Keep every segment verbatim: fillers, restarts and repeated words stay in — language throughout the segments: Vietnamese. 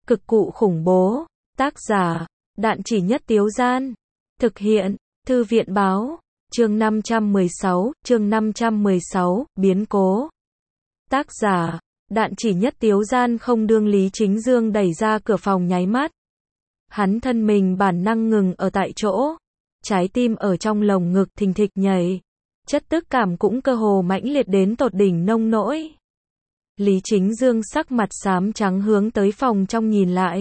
Cực cụ khủng bố. Tác giả, Đạn Chỉ Nhất Tiếu Gian. Thực hiện, Thư viện báo. Chương năm trăm mười sáu, chương năm trăm mười sáu, biến cố. Tác giả, Đạn Chỉ Nhất Tiếu Gian. Không đương Lý Chính Dương đẩy ra cửa phòng nháy mắt. Hắn thân mình bản năng ngừng ở tại chỗ. Trái tim ở trong lồng ngực thình thịch nhảy. Chất tức cảm cũng cơ hồ mãnh liệt đến tột đỉnh nông nỗi. Lý Chính Dương sắc mặt xám trắng hướng tới phòng trong nhìn lại.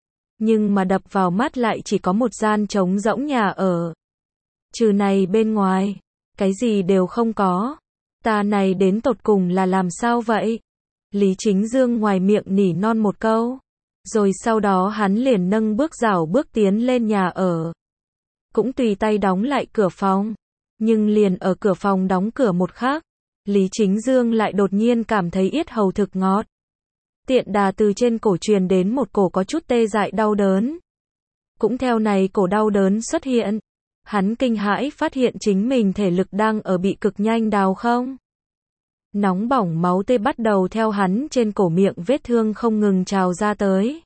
Nhưng mà đập vào mắt lại chỉ có một gian trống rỗng nhà ở. Trừ này bên ngoài, cái gì đều không có. Ta này đến tột cùng là làm sao vậy? Lý Chính Dương ngoài miệng nỉ non một câu. Rồi sau đó hắn liền nâng bước rảo bước tiến lên nhà ở. Cũng tùy tay đóng lại cửa phòng. Nhưng liền ở cửa phòng đóng cửa một khắc, Lý Chính Dương lại đột nhiên cảm thấy yết hầu thực ngọt. Tiện đà từ trên cổ truyền đến một cổ có chút tê dại đau đớn. Cũng theo này cổ đau đớn xuất hiện. Hắn kinh hãi phát hiện chính mình thể lực đang ở bị cực nhanh đào không. Nóng bỏng máu tê bắt đầu theo hắn trên cổ miệng vết thương không ngừng trào ra tới.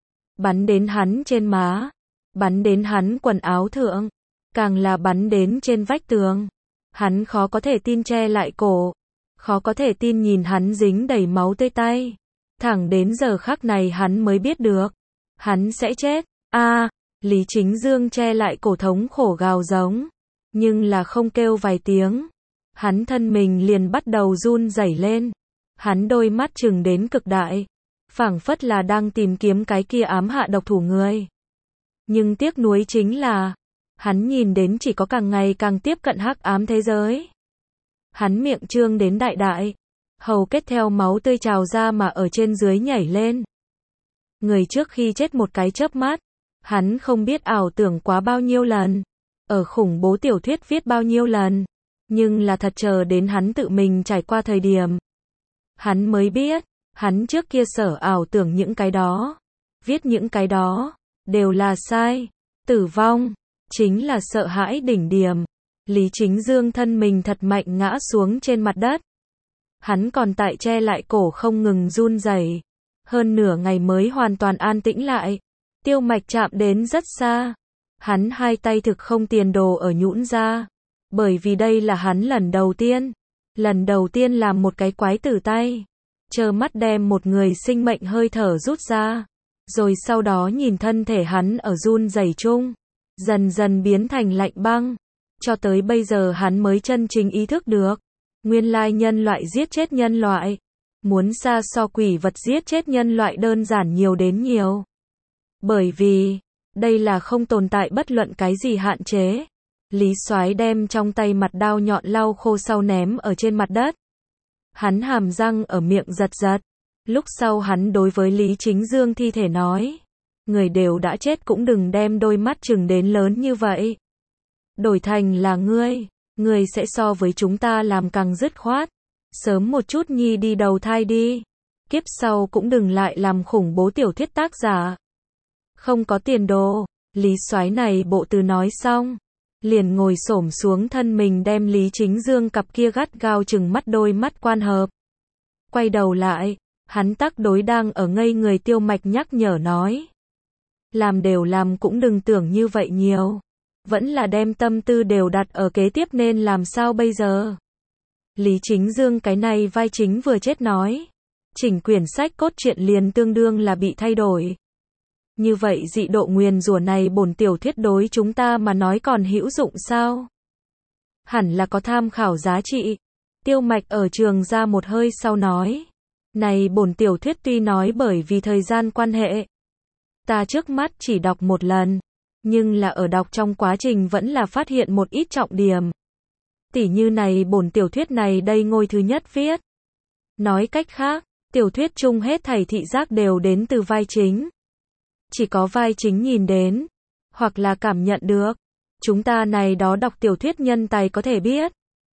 Bắn đến hắn trên má. Bắn đến hắn quần áo thượng. Càng là bắn đến trên vách tường. Hắn khó có thể tin che lại cổ. Khó có thể tin nhìn hắn dính đầy máu tê tay. Thẳng đến giờ khắc này hắn mới biết được. Hắn sẽ chết. A, à, Lý Chính Dương che lại cổ thống khổ gào giống. Nhưng là không kêu vài tiếng. Hắn thân mình liền bắt đầu run rẩy lên. Hắn đôi mắt trừng đến cực đại. Phảng phất là đang tìm kiếm cái kia ám hạ độc thủ người. Nhưng tiếc nuối chính là hắn nhìn đến chỉ có càng ngày càng tiếp cận hắc ám thế giới. Hắn miệng trương đến đại đại. Hầu kết theo máu tươi trào ra mà ở trên dưới nhảy lên. Người trước khi chết một cái chớp mắt. Hắn không biết ảo tưởng quá bao nhiêu lần. Ở khủng bố tiểu thuyết viết bao nhiêu lần. Nhưng là thật chờ đến hắn tự mình trải qua thời điểm. Hắn mới biết. Hắn trước kia sở ảo tưởng những cái đó. Viết những cái đó. Đều là sai. Tử vong. Chính là sợ hãi đỉnh điểm. Lý Chính Dương thân mình thật mạnh ngã xuống trên mặt đất. Hắn còn tại che lại cổ không ngừng run rẩy. Hơn nửa ngày mới hoàn toàn an tĩnh lại. Tiêu mạch chạm đến rất xa. Hắn hai tay thực không tiền đồ ở nhũn ra. Bởi vì đây là hắn lần đầu tiên. Lần đầu tiên làm một cái quái tử tay. Trơ mắt đem một người sinh mệnh hơi thở rút ra. Rồi sau đó nhìn thân thể hắn ở run rẩy chung. Dần dần biến thành lạnh băng. Cho tới bây giờ hắn mới chân chính ý thức được. Nguyên lai nhân loại giết chết nhân loại. Muốn xa so quỷ vật giết chết nhân loại đơn giản nhiều đến nhiều. Bởi vì, đây là không tồn tại bất luận cái gì hạn chế. Lý Soái đem trong tay mặt đao nhọn lau khô sau ném ở trên mặt đất. Hắn hàm răng ở miệng giật giật. Lúc sau hắn đối với Lý Chính Dương thi thể nói. Người đều đã chết cũng đừng đem đôi mắt trừng đến lớn như vậy. Đổi thành là ngươi. Ngươi sẽ so với chúng ta làm càng dứt khoát. Sớm một chút nhi đi đầu thai đi. Kiếp sau cũng đừng lại làm khủng bố tiểu thuyết tác giả. Không có tiền đồ. Lý Soái này bộ từ nói xong. Liền ngồi xổm xuống thân mình đem Lý Chính Dương cặp kia gắt gao chừng mắt đôi mắt quan hợp. Quay đầu lại. Hắn tác đối đang ở ngây người Tiêu Mạch nhắc nhở nói. Làm đều làm cũng đừng tưởng như vậy nhiều. Vẫn là đem tâm tư đều đặt ở kế tiếp nên làm sao bây giờ. Lý Chính Dương cái này vai chính vừa chết nói. Chỉnh quyển sách cốt truyện liền tương đương là bị thay đổi. Như vậy dị độ nguyền rủa này bổn tiểu thuyết đối chúng ta mà nói còn hữu dụng sao? Hẳn là có tham khảo giá trị. Tiêu Mạch ở trường ra một hơi sau nói. Này bổn tiểu thuyết tuy nói bởi vì thời gian quan hệ. Ta trước mắt chỉ đọc một lần. Nhưng là ở đọc trong quá trình vẫn là phát hiện một ít trọng điểm. Tỉ như này bổn tiểu thuyết này đây ngôi thứ nhất viết. Nói cách khác, tiểu thuyết chung hết thảy thị giác đều đến từ vai chính. Chỉ có vai chính nhìn đến, hoặc là cảm nhận được. Chúng ta này đó đọc tiểu thuyết nhân tài có thể biết.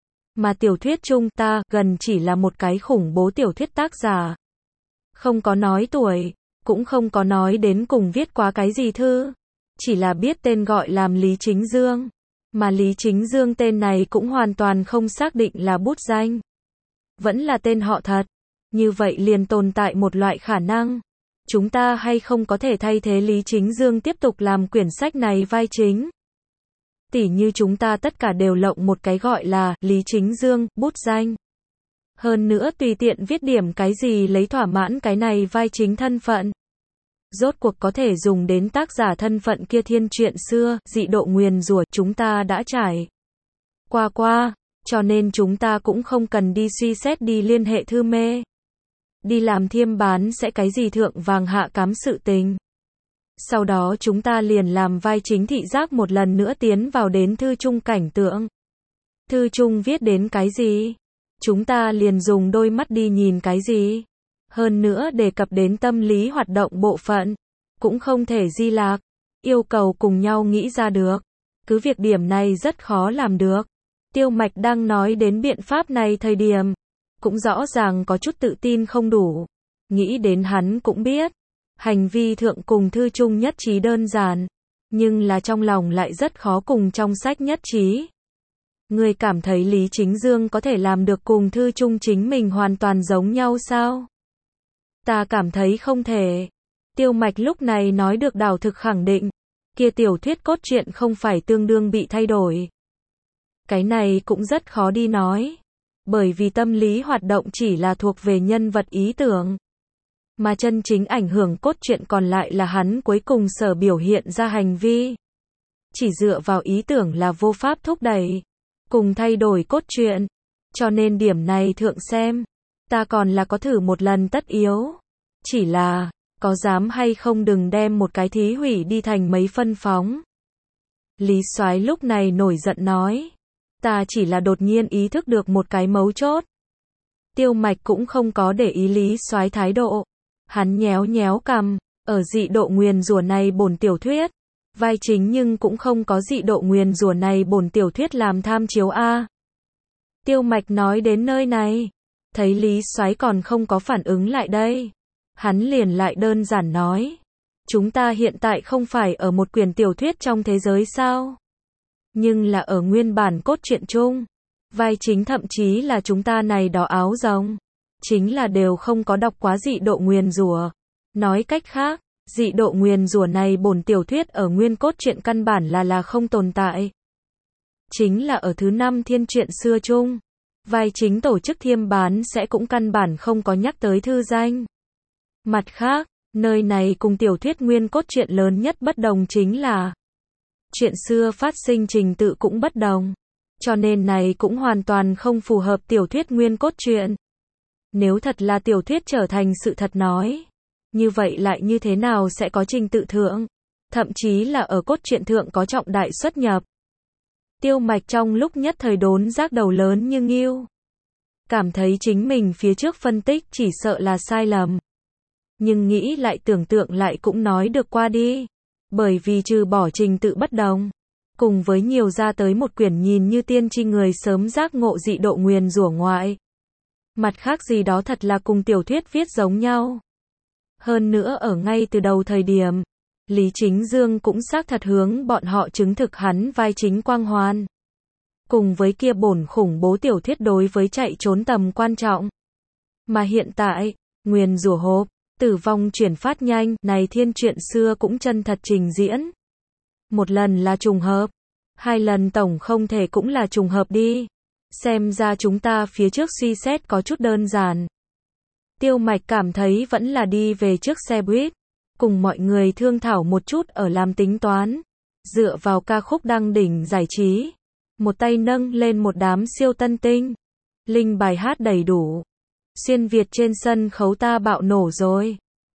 Mà tiểu thuyết chung ta gần chỉ là một cái khủng bố tiểu thuyết tác giả. Không có nói tuổi, cũng không có nói đến cùng viết quá cái gì thư. Chỉ là biết tên gọi làm Lý Chính Dương. Mà Lý Chính Dương tên này cũng hoàn toàn không xác định là bút danh. Vẫn là tên họ thật. Như vậy liền tồn tại một loại khả năng. chúng ta hay không có thể thay thế Lý Chính Dương tiếp tục làm quyển sách này vai chính. Tỉ như chúng ta tất cả đều lộng một cái gọi là Lý Chính Dương, bút danh. Hơn nữa tùy tiện viết điểm cái gì lấy thỏa mãn cái này vai chính thân phận. Rốt cuộc có thể dùng đến tác giả thân phận kia thiên chuyện xưa, dị độ nguyền rủa chúng ta đã trải qua qua, cho nên chúng ta cũng không cần đi suy xét đi liên hệ thư mê. Đi làm thiêm bán sẽ cái gì thượng vàng hạ cám sự tình. Sau đó chúng ta liền làm vai chính thị giác một lần nữa tiến vào đến thư chung cảnh tượng. Thư chung viết đến cái gì? Chúng ta liền dùng đôi mắt đi nhìn cái gì? Hơn nữa đề cập đến tâm lý hoạt động bộ phận. Cũng không thể di lạc. Yêu cầu cùng nhau nghĩ ra được. Cứ việc điểm này rất khó làm được. Tiêu Mạch đang nói đến biện pháp này thời điểm. Cũng rõ ràng có chút tự tin không đủ. Nghĩ đến hắn cũng biết. Hành vi thượng cùng thư chung nhất trí đơn giản. Nhưng là trong lòng lại rất khó cùng trong sách nhất trí. Người cảm thấy Lý Chính Dương có thể làm được cùng thư chung chính mình hoàn toàn giống nhau sao? Ta cảm thấy không thể. Tiêu Mạch lúc này nói được đảo thực khẳng định. Kia tiểu thuyết cốt truyện không phải tương đương bị thay đổi. Cái này cũng rất khó đi nói. Bởi vì tâm lý hoạt động chỉ là thuộc về nhân vật ý tưởng. Mà chân chính ảnh hưởng cốt truyện còn lại là hắn cuối cùng sở biểu hiện ra hành vi. Chỉ dựa vào ý tưởng là vô pháp thúc đẩy. Cùng thay đổi cốt truyện. Cho nên điểm này thượng xem. Ta còn là có thử một lần tất yếu. Chỉ là, có dám hay không đừng đem một cái thí hủy đi thành mấy phân phóng. Lý Soái lúc này nổi giận nói. Ta chỉ là đột nhiên ý thức được một cái mấu chốt. Tiêu Mạch cũng không có để ý Lý Soái thái độ. Hắn nhéo nhéo cằm, ở dị độ nguyền rủa này bổn tiểu thuyết. Vai chính nhưng cũng không có dị độ nguyền rủa này bổn tiểu thuyết làm tham chiếu a. Tiêu Mạch nói đến nơi này. Thấy Lý Soái còn không có phản ứng lại đây. Hắn liền lại đơn giản nói. Chúng ta hiện tại không phải ở một quyển tiểu thuyết trong thế giới sao? Nhưng là ở nguyên bản cốt truyện chung. Vai chính thậm chí là chúng ta này đó áo rồng. Chính là đều không có đọc quá dị độ nguyền rủa. Nói cách khác, dị độ nguyền rủa này bổn tiểu thuyết ở nguyên cốt truyện căn bản là là không tồn tại. Chính là ở thứ năm thiên truyện xưa chung. Vai chính tổ chức thiêm bán sẽ cũng căn bản không có nhắc tới thư danh. Mặt khác, nơi này cùng tiểu thuyết nguyên cốt truyện lớn nhất bất đồng chính là chuyện xưa phát sinh trình tự cũng bất đồng. Cho nên này cũng hoàn toàn không phù hợp tiểu thuyết nguyên cốt truyện. Nếu thật là tiểu thuyết trở thành sự thật nói, như vậy lại như thế nào sẽ có trình tự thượng, thậm chí là ở cốt truyện thượng có trọng đại xuất nhập. Tiêu Mạch trong lúc nhất thời đốn giác đầu lớn như nghiêu. Cảm thấy chính mình phía trước phân tích chỉ sợ là sai lầm. Nhưng nghĩ lại tưởng tượng lại cũng nói được qua đi. Bởi vì trừ bỏ trình tự bất đồng. Cùng với nhiều ra tới một quyển nhìn như tiên tri người sớm giác ngộ dị độ nguyền rủa ngoại. Mặt khác gì đó thật là cùng tiểu thuyết viết giống nhau. Hơn nữa ở ngay từ đầu thời điểm. Lý Chính Dương cũng xác thật hướng bọn họ chứng thực hắn vai chính quang hoàn. Cùng với kia bổn khủng bố tiểu thuyết đối với chạy trốn tầm quan trọng. Mà hiện tại, nguyền rủa hộp, tử vong chuyển phát nhanh, này thiên truyện xưa cũng chân thật trình diễn. Một lần là trùng hợp, hai lần tổng không thể cũng là trùng hợp đi. Xem ra chúng ta phía trước suy xét có chút đơn giản. Tiêu Mạch cảm thấy vẫn là đi về trước xe buýt. Cùng mọi người thương thảo một chút ở làm tính toán. Dựa vào ca khúc đăng đỉnh giải trí. Một tay nâng lên một đám siêu tân tinh. Linh bài hát đầy đủ. Xuyên Việt trên sân khấu ta bạo nổ rồi.